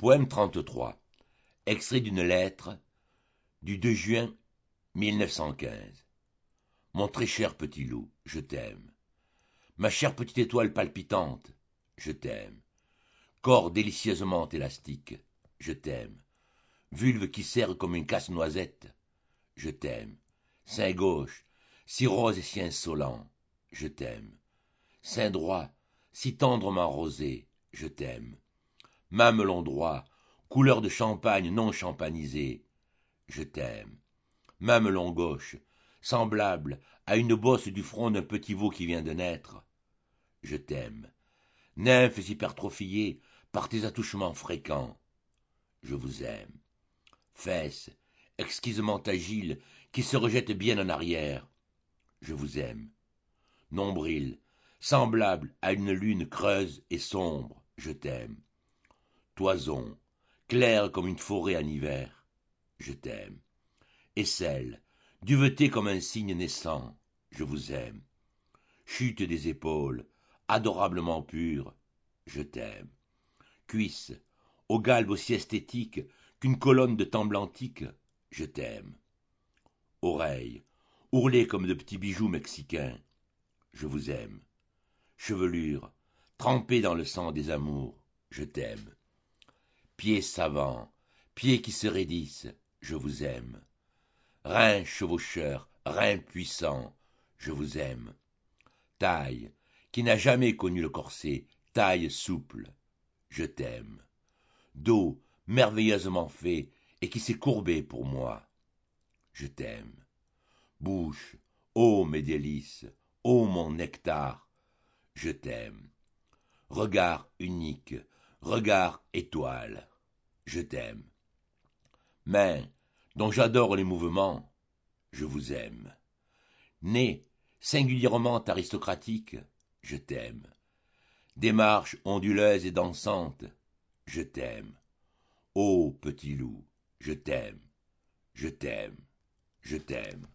Poème 33. Extrait d'une lettre du 2 juin 1915. Mon très cher petit loup, je t'aime. Ma chère petite étoile palpitante, je t'aime. Corps délicieusement élastique, je t'aime. Vulve qui serre comme une casse-noisette, je t'aime. Sein gauche, si rose et si insolent, je t'aime. Sein droit, si tendrement rosé, je t'aime. Mamelon droit, couleur de champagne non champanisé, je t'aime. Mamelon gauche, semblable à une bosse du front d'un petit veau qui vient de naître, je t'aime. Nymphes hypertrophiées par tes attouchements fréquents, je vous aime. Fesses, exquisement agiles, qui se rejettent bien en arrière, je vous aime. Nombril, semblable à une lune creuse et sombre, je t'aime. Toison, claire comme une forêt en hiver, je t'aime. Aisselle, duvetée comme un cygne naissant, je vous aime. Chute des épaules, adorablement pure, je t'aime. Cuisses, au galbe aussi esthétique qu'une colonne de temple antique, je t'aime. Oreilles, ourlées comme de petits bijoux mexicains, je vous aime. Chevelure, trempée dans le sang des amours, je t'aime. Pieds savants, pieds qui se raidissent, je vous aime. Reins chevaucheurs, reins puissants, je vous aime. Taille, qui n'a jamais connu le corset, taille souple, je t'aime. Dos merveilleusement fait et qui s'est courbé pour moi, je t'aime. Bouche, ô mes délices, ô mon nectar, je t'aime. Regard unique, regard étoile, je t'aime. Main, dont j'adore les mouvements, je vous aime. Nez, singulièrement aristocratique, je t'aime. Démarche onduleuse et dansante, je t'aime. Ô petit loup, je t'aime, je t'aime, je t'aime.